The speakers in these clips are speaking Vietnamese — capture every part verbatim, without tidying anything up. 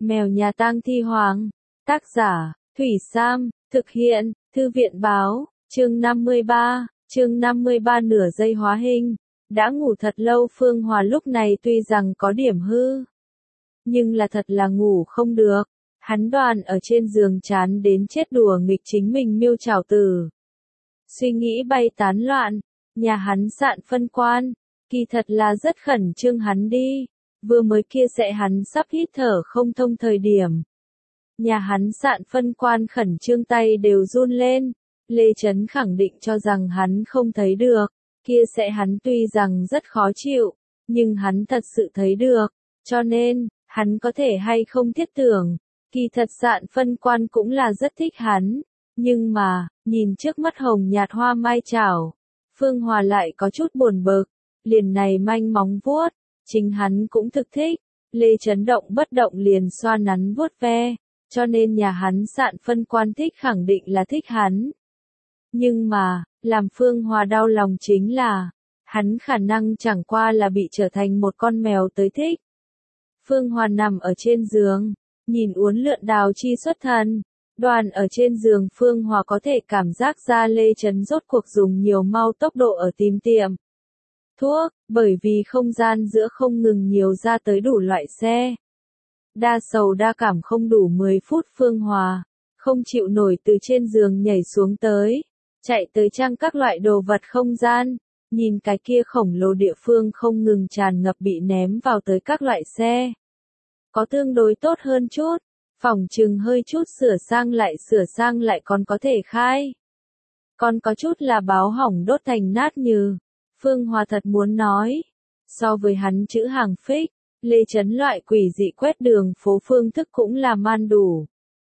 Mèo nhà tang thi hoàng. Tác giả, Thủy Sam, thực hiện, Thư viện báo, chương năm mươi ba, chương năm mươi ba nửa giây hóa hình. Đã ngủ thật lâu Phương Hòa lúc này tuy rằng có điểm hư, nhưng là thật là ngủ không được. Hắn đoàn ở trên giường chán đến chết đùa nghịch chính mình miêu trảo tử. Suy nghĩ bay tán loạn, nhà hắn sạn phân quan, kỳ thật là rất khẩn trương hắn đi, vừa mới kia sẽ hắn sắp hít thở không thông thời điểm. Nhà hắn sạn phân quan khẩn trương tay đều run lên, Lê Trấn khẳng định cho rằng hắn không thấy được, kia sẽ hắn tuy rằng rất khó chịu, nhưng hắn thật sự thấy được, cho nên, hắn có thể hay không thiết tưởng, kỳ thật sạn phân quan cũng là rất thích hắn, nhưng mà, nhìn trước mắt hồng nhạt hoa mai chảo, Phương Hòa lại có chút buồn bực, liền này manh móng vuốt, chính hắn cũng thực thích, Lê Trấn động bất động liền xoa nắn vuốt ve, cho nên nhà hắn sạn phân quan thích khẳng định là thích hắn. Nhưng mà, làm Phương Hòa đau lòng chính là, hắn khả năng chẳng qua là bị trở thành một con mèo tới thích. Phương Hòa nằm ở trên giường, nhìn uốn lượn đào chi xuất thần, đoàn ở trên giường Phương Hòa có thể cảm giác ra Lê Trấn rốt cuộc dùng nhiều mau tốc độ ở tìm tiệm thuốc, bởi vì không gian giữa không ngừng nhiều ra tới đủ loại xe. Đa sầu đa cảm không đủ mười phút Phương Hòa, không chịu nổi từ trên giường nhảy xuống tới, chạy tới trang các loại đồ vật không gian, nhìn cái kia khổng lồ địa phương không ngừng tràn ngập bị ném vào tới các loại xe. Có tương đối tốt hơn chút, phòng trừng hơi chút sửa sang lại sửa sang lại còn có thể khai. Còn có chút là báo hỏng đốt thành nát như, Phương Hòa thật muốn nói, so với hắn chữ hàng phích, Lê Trấn loại quỷ dị quét đường phố phương thức cũng là man đủ.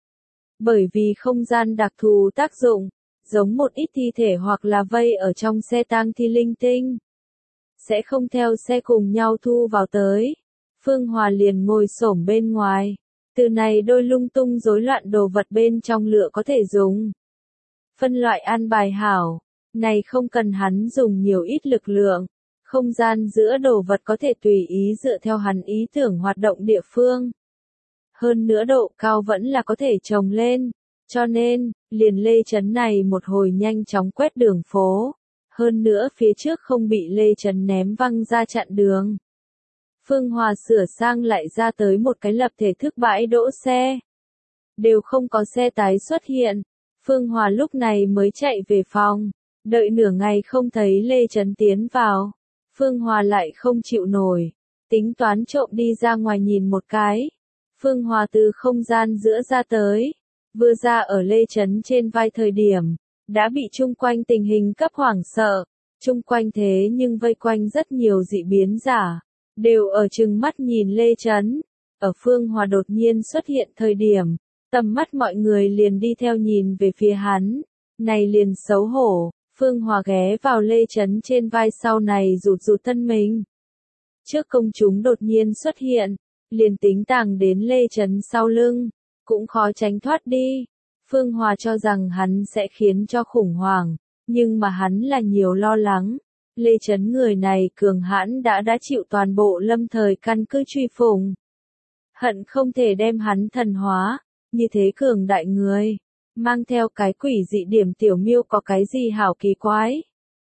Bởi vì không gian đặc thù tác dụng, giống một ít thi thể hoặc là vây ở trong xe tang thi linh tinh, sẽ không theo xe cùng nhau thu vào tới. Phương Hòa liền ngồi xổm bên ngoài, từ này đôi lung tung rối loạn đồ vật bên trong lựa có thể dùng. Phân loại an bài hảo, này không cần hắn dùng nhiều ít lực lượng, không gian giữa đồ vật có thể tùy ý dựa theo hắn ý tưởng hoạt động địa phương. Hơn nữa độ cao vẫn là có thể trồng lên, cho nên, liền Lê Trấn này một hồi nhanh chóng quét đường phố, hơn nữa phía trước không bị Lê Trấn ném văng ra chặn đường. Phương Hòa sửa sang lại ra tới một cái lập thể thức bãi đỗ xe. Đều không có xe tái xuất hiện, Phương Hòa lúc này mới chạy về phòng, đợi nửa ngày không thấy Lê Trấn tiến vào. Phương Hòa lại không chịu nổi, tính toán trộm đi ra ngoài nhìn một cái. Phương Hòa từ không gian giữa ra tới, vừa ra ở Lê Trấn trên vai thời điểm, đã bị chung quanh tình hình cấp hoảng sợ, chung quanh thế nhưng vây quanh rất nhiều dị biến giả, đều ở chừng mắt nhìn Lê Trấn. Ở Phương Hòa đột nhiên xuất hiện thời điểm, tầm mắt mọi người liền đi theo nhìn về phía hắn, này liền xấu hổ. Phương Hòa ghé vào Lê Trấn trên vai sau này rụt rụt thân mình. Trước công chúng đột nhiên xuất hiện, liền tính tàng đến Lê Trấn sau lưng, cũng khó tránh thoát đi. Phương Hòa cho rằng hắn sẽ khiến cho khủng hoảng, nhưng mà hắn là nhiều lo lắng. Lê Trấn người này cường hãn đã đã chịu toàn bộ lâm thời căn cứ truy phủng. Hận không thể đem hắn thần hóa, như thế cường đại người. Mang theo cái quỷ dị điểm tiểu miêu có cái gì hảo kỳ quái.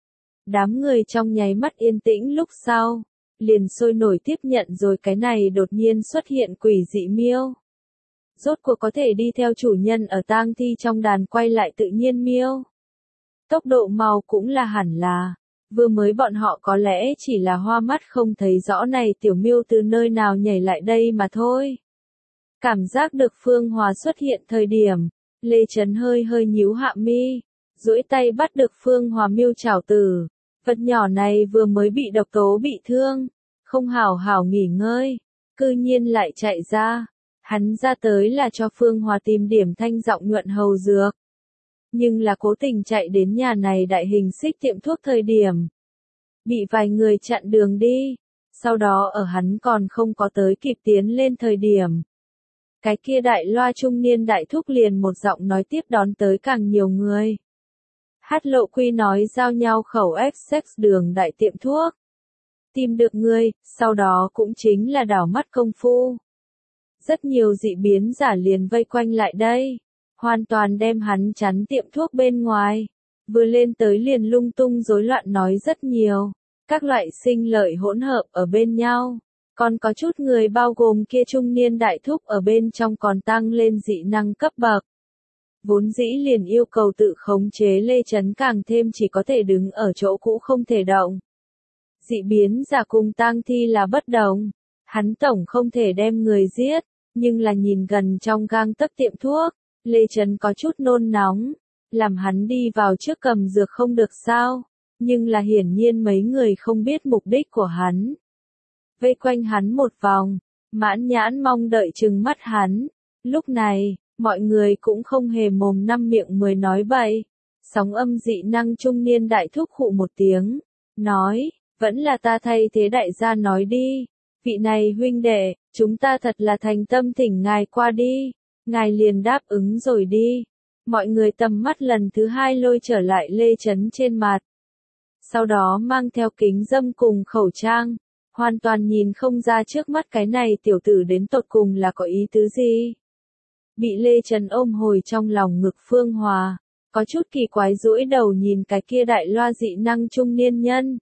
Đám người trong nháy mắt yên tĩnh lúc sau, liền sôi nổi tiếp nhận rồi cái này đột nhiên xuất hiện quỷ dị miêu. Rốt cuộc có thể đi theo chủ nhân ở tang thi trong đàn quay lại tự nhiên miêu. Tốc độ mau cũng là hẳn là, vừa mới bọn họ có lẽ chỉ là hoa mắt không thấy rõ này tiểu miêu từ nơi nào nhảy lại đây mà thôi. Cảm giác được Phương Hòa xuất hiện thời điểm, Lê Trấn hơi hơi nhíu hạ mi, duỗi tay bắt được Phương Hòa miêu trảo tử. Vật nhỏ này vừa mới bị độc tố bị thương, không hảo hảo nghỉ ngơi, cư nhiên lại chạy ra. Hắn ra tới là cho Phương Hòa tìm điểm thanh giọng nhuận hầu dược. Nhưng là cố tình chạy đến nhà này đại hình xích tiệm thuốc thời điểm. Bị vài người chặn đường đi, sau đó ở hắn còn không có tới kịp tiến lên thời điểm. Cái kia đại loa trung niên đại thúc liền một giọng nói tiếp đón tới càng nhiều người. Hát lộ quy nói giao nhau khẩu ép sex đường đại tiệm thuốc. Tìm được người, sau đó cũng chính là đảo mắt công phu. rất nhiều dị biến giả liền vây quanh lại đây, hoàn toàn đem hắn chắn tiệm thuốc bên ngoài. Vừa lên tới liền lung tung rối loạn nói rất nhiều, các loại sinh lợi hỗn hợp ở bên nhau, còn có chút người bao gồm kia trung niên đại thúc ở bên trong còn tăng lên dị năng cấp bậc. Vốn dĩ liền yêu cầu tự khống chế Lê Chấn càng thêm chỉ có thể đứng ở chỗ cũ không thể động. Dị biến giả cùng tang thi là bất đồng, hắn tổng không thể đem người giết, nhưng là nhìn gần trong gang tấc tiệm thuốc, Lê Chấn có chút nôn nóng, làm hắn đi vào trước cầm dược không được sao, nhưng là hiển nhiên mấy người không biết mục đích của hắn. Vây quanh hắn một vòng, mãn nhãn mong đợi chừng mắt hắn, lúc này, mọi người cũng không hề mồm năm miệng mười nói bậy. Sóng âm dị năng trung niên đại thúc khụ một tiếng, nói, vẫn là ta thay thế đại gia nói đi, vị này huynh đệ, chúng ta thật là thành tâm thỉnh ngài qua đi, ngài liền đáp ứng rồi đi. Mọi người tầm mắt lần thứ hai lôi trở lại Lê Chấn trên mặt. Sau đó mang theo kính dâm cùng khẩu trang, hoàn toàn nhìn không ra trước mắt cái này tiểu tử đến tột cùng là có ý tứ gì. Bị Lê Chấn ôm hồi trong lòng ngực Phương Hòa, có chút kỳ quái duỗi đầu nhìn cái kia đại loa dị năng trung niên nhân.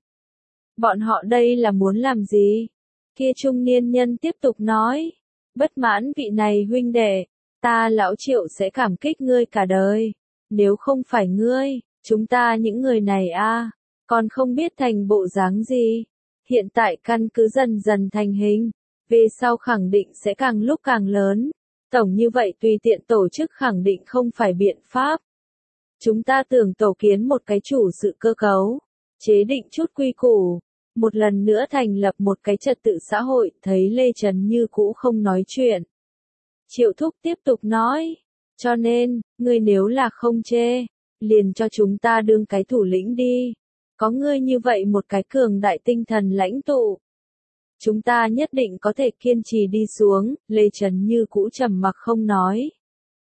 Bọn họ đây là muốn làm gì? Kia trung niên nhân tiếp tục nói, bất mãn vị này huynh đệ, ta lão Triệu sẽ cảm kích ngươi cả đời, nếu không phải ngươi, chúng ta những người này a, còn không biết thành bộ dáng gì. Hiện tại căn cứ dần dần thành hình, về sau khẳng định sẽ càng lúc càng lớn. Tổng như vậy tùy tiện tổ chức khẳng định không phải biện pháp. Chúng ta tưởng tổ kiến một cái chủ sự cơ cấu, chế định chút quy củ, một lần nữa thành lập một cái trật tự xã hội, thấy Lê Trấn như cũ không nói chuyện. Triệu Thúc tiếp tục nói, cho nên, ngươi nếu là không chê, liền cho chúng ta đương cái thủ lĩnh đi. Có ngươi như vậy một cái cường đại tinh thần lãnh tụ, chúng ta nhất định có thể kiên trì đi xuống. Lê Trấn như cũ trầm mặc không nói.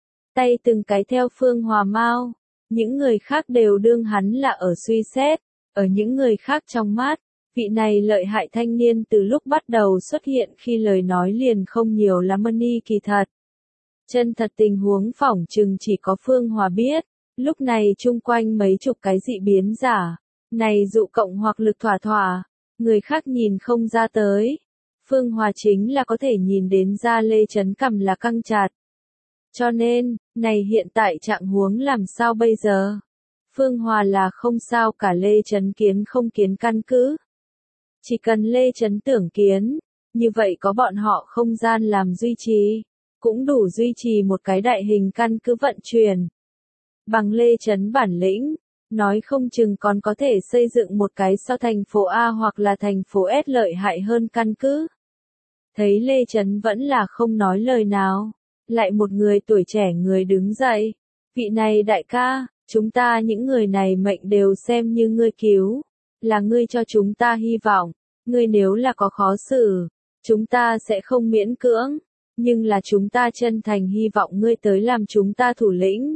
Tay từng cái theo Phương Hòa mau, những người khác đều đương hắn là ở suy xét, ở những người khác trong mắt, vị này lợi hại thanh niên từ lúc bắt đầu xuất hiện khi lời nói liền không nhiều lắm ni kỳ thật. Chân thật tình huống phỏng chừng chỉ có Phương Hòa biết, lúc này chung quanh mấy chục cái dị biến giả, này dụ cộng hoặc lực thỏa thỏa, người khác nhìn không ra tới. Phương Hòa chính là có thể nhìn đến ra Lê Trấn cằm là căng chặt. Cho nên, này hiện tại trạng huống làm sao bây giờ? Phương Hòa là không sao cả Lê Trấn kiến không kiến căn cứ. Chỉ cần Lê Trấn tưởng kiến, như vậy có bọn họ không gian làm duy trì, cũng đủ duy trì một cái đại hình căn cứ vận chuyển. Bằng Lê Trấn bản lĩnh, nói không chừng còn có thể xây dựng một cái so thành phố A hoặc là thành phố S lợi hại hơn căn cứ. Thấy Lê Trấn vẫn là không nói lời nào, lại một người tuổi trẻ người đứng dậy. Vị này đại ca, chúng ta những người này mệnh đều xem như ngươi cứu, là ngươi cho chúng ta hy vọng, ngươi nếu là có khó xử, chúng ta sẽ không miễn cưỡng, nhưng là chúng ta chân thành hy vọng ngươi tới làm chúng ta thủ lĩnh.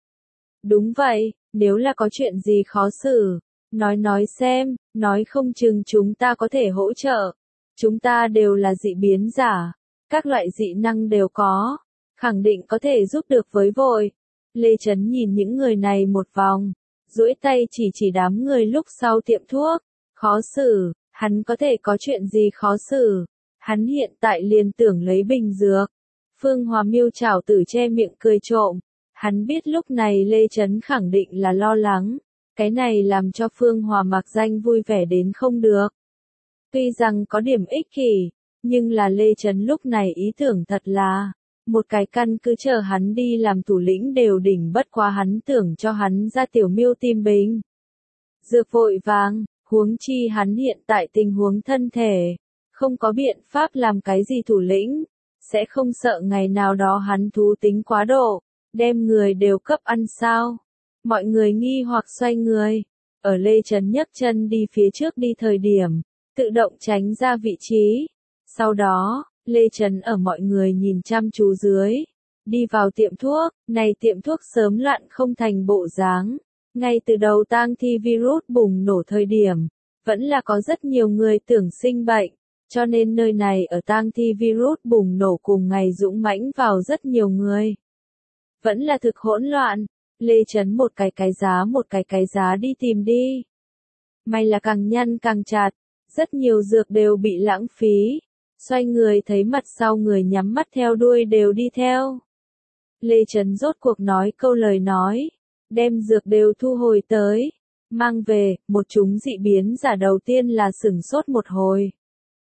Đúng vậy, nếu là có chuyện gì khó xử, nói nói xem, nói không chừng chúng ta có thể hỗ trợ. Chúng ta đều là dị biến giả, các loại dị năng đều có, khẳng định có thể giúp được với vội. Lê Trấn nhìn những người này một vòng, duỗi tay chỉ chỉ đám người lúc sau tiệm thuốc, khó xử, hắn có thể có chuyện gì khó xử, hắn hiện tại liền tưởng lấy bình dược. Phương Hòa miêu chảo tử che miệng cười trộm, hắn biết lúc này Lê Trấn khẳng định là lo lắng, cái này làm cho Phương Hòa mặc danh vui vẻ đến không được. Tuy rằng có điểm ích kỷ, nhưng là Lê Trấn lúc này ý tưởng thật là, một cái căn cứ chờ hắn đi làm thủ lĩnh đều đỉnh bất quá hắn tưởng cho hắn ra tiểu miêu tim bình. Dược vội vàng, huống chi hắn hiện tại tình huống thân thể, không có biện pháp làm cái gì thủ lĩnh, sẽ không sợ ngày nào đó hắn thú tính quá độ, đem người đều cấp ăn sao. Mọi người nghi hoặc xoay người, ở Lê Trấn nhấc chân đi phía trước đi thời điểm, tự động tránh ra vị trí. Sau đó, Lê Trấn ở mọi người nhìn chăm chú dưới, đi vào tiệm thuốc, này tiệm thuốc sớm loạn không thành bộ dáng. Ngay từ đầu tang thi virus bùng nổ thời điểm, vẫn là có rất nhiều người tưởng sinh bệnh, cho nên nơi này ở tang thi virus bùng nổ cùng ngày dũng mãnh vào rất nhiều người. Vẫn là thực hỗn loạn, Lê Chấn một cái cái giá một cái cái giá đi tìm đi. May là càng nhăn càng chặt, rất nhiều dược đều bị lãng phí. Xoay người thấy mặt sau người nhắm mắt theo đuôi đều đi theo. Lê Chấn rốt cuộc nói câu lời nói, đem dược đều thu hồi tới, mang về, một chúng dị biến giả đầu tiên là sửng sốt một hồi.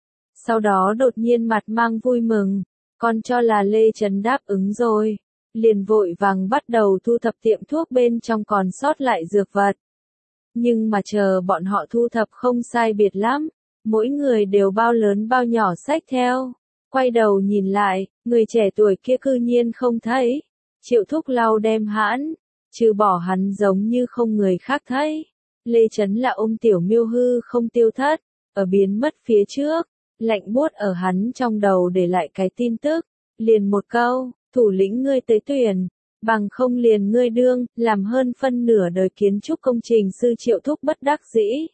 Sau đó đột nhiên mặt mang vui mừng, còn cho là Lê Chấn đáp ứng rồi, liền vội vàng bắt đầu thu thập tiệm thuốc bên trong còn sót lại dược vật. Nhưng mà chờ bọn họ thu thập không sai biệt lắm, mỗi người đều bao lớn bao nhỏ xách theo. Quay đầu nhìn lại, người trẻ tuổi kia cư nhiên không thấy. Triệu Thúc lau đem hãn, trừ bỏ hắn giống như không người khác thấy. Lê Chấn là ôm Tiểu Miêu hư không tiêu thất, ở biến mất phía trước, lạnh buốt ở hắn trong đầu để lại cái tin tức, liền một câu, thủ lĩnh ngươi tới tuyển, bằng không liền ngươi đương, làm hơn phân nửa đời kiến trúc công trình sư Triệu Thúc bất đắc dĩ.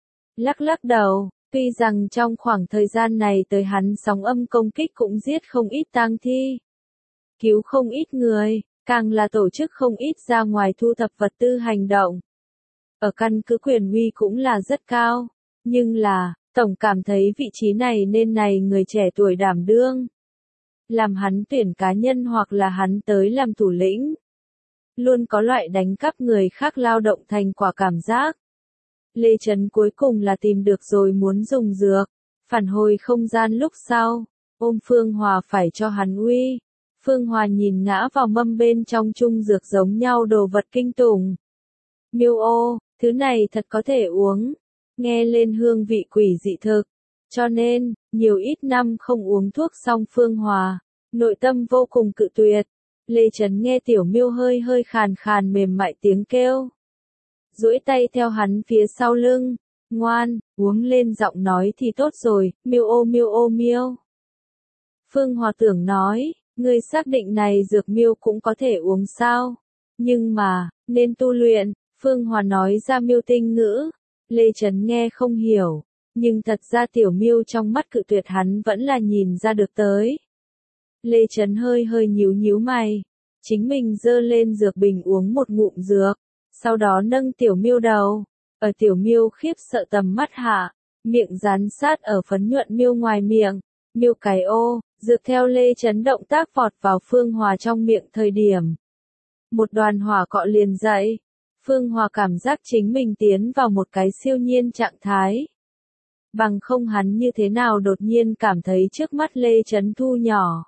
Lắc lắc đầu, tuy rằng trong khoảng thời gian này tới hắn sóng âm công kích cũng giết không ít tang thi, cứu không ít người, càng là tổ chức không ít ra ngoài thu thập vật tư hành động. Ở căn cứ quyền uy cũng là rất cao, nhưng là, tổng cảm thấy vị trí này nên này người trẻ tuổi đảm đương. Làm hắn tuyển cá nhân hoặc là hắn tới làm thủ lĩnh. Luôn có loại đánh cắp người khác lao động thành quả cảm giác. Lê Chấn cuối cùng là tìm được rồi muốn dùng dược, phản hồi không gian lúc sau, ôm Phương Hòa phải cho hắn uy. Phương Hòa nhìn ngã vào mâm bên trong chung dược giống nhau đồ vật kinh tủng. Miêu ô, thứ này thật có thể uống, nghe lên hương vị quỷ dị thực, cho nên, nhiều ít năm không uống thuốc xong Phương Hòa, nội tâm vô cùng cự tuyệt. Lê Chấn nghe Tiểu Miêu hơi hơi khàn khàn mềm mại tiếng kêu. Duỗi tay theo hắn phía sau lưng, ngoan, uống lên giọng nói thì tốt rồi, miêu ô miêu ô miêu. Phương Hòa tưởng nói, ngươi xác định này dược miêu cũng có thể uống sao? Nhưng mà, nên tu luyện, Phương Hòa nói ra miêu tinh ngữ. Lê Chấn nghe không hiểu, nhưng thật ra Tiểu Miêu trong mắt cự tuyệt hắn vẫn là nhìn ra được tới. Lê Chấn hơi hơi nhíu nhíu mày, chính mình dơ lên dược bình uống một ngụm dược, sau đó nâng Tiểu Miêu đầu, ở Tiểu Miêu khiếp sợ tầm mắt hạ, miệng dán sát ở phấn nhuận miêu ngoài miệng, miêu cái ô, dược theo Lê Chấn động tác vọt vào Phương Hòa trong miệng thời điểm. Một đoàn hỏa cọ liền dậy, Phương Hòa cảm giác chính mình tiến vào một cái siêu nhiên trạng thái. Bằng không hắn như thế nào đột nhiên cảm thấy trước mắt Lê Chấn thu nhỏ.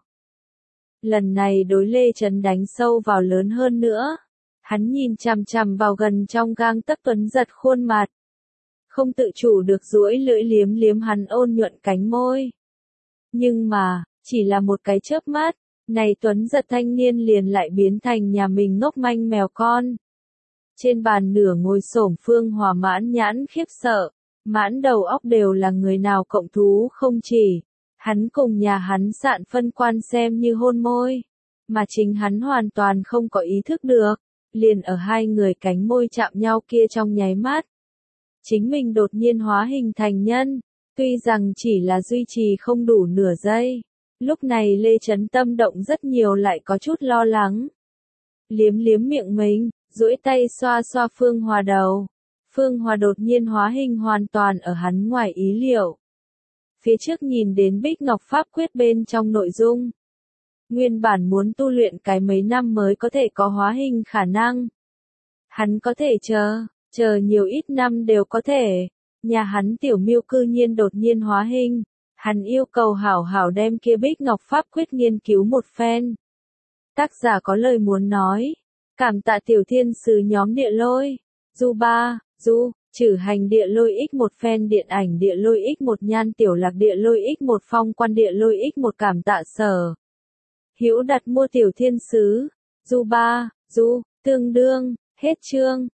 Lần này đối Lê Chấn đánh sâu vào lớn hơn nữa. Hắn nhìn chằm chằm vào gần trong gang tấc tuấn giật khuôn mặt. Không tự chủ được duỗi lưỡi liếm liếm hắn ôn nhuận cánh môi. Nhưng mà, chỉ là một cái chớp mắt, này tuấn giật thanh niên liền lại biến thành nhà mình ngốc manh mèo con. Trên bàn nửa ngồi xổm Phương Hòa mãn nhãn khiếp sợ, mãn đầu óc đều là người nào cộng thú không chỉ. Hắn cùng nhà hắn sạn phân quan xem như hôn môi, mà chính hắn hoàn toàn không có ý thức được, liền ở hai người cánh môi chạm nhau kia trong nháy mắt. Chính mình đột nhiên hóa hình thành nhân, tuy rằng chỉ là duy trì không đủ nửa giây. Lúc này Lê Chấn tâm động rất nhiều lại có chút lo lắng. Liếm liếm miệng mình, duỗi tay xoa xoa Phương Hòa đầu. Phương Hòa đột nhiên hóa hình hoàn toàn ở hắn ngoài ý liệu. Phía trước nhìn đến Bích Ngọc Pháp Quyết bên trong nội dung. Nguyên bản muốn tu luyện cái mấy năm mới có thể có hóa hình khả năng. Hắn có thể chờ, chờ nhiều ít năm đều có thể. Nhà hắn Tiểu Miêu cư nhiên đột nhiên hóa hình. Hắn yêu cầu hảo hảo đem kia Bích Ngọc Pháp Quyết nghiên cứu một phen. Tác giả có lời muốn nói. Cảm tạ Tiểu Thiên Sứ nhóm Địa Lôi. Du ba, Du. Trừ hành địa lôi x một fan điện ảnh địa lôi x một nhan tiểu lạc địa lôi x một phong quan địa lôi x một cảm tạ sở. Hữu đặt mua Tiểu Thiên Sứ. Du ba, Du, tương đương, hết chương.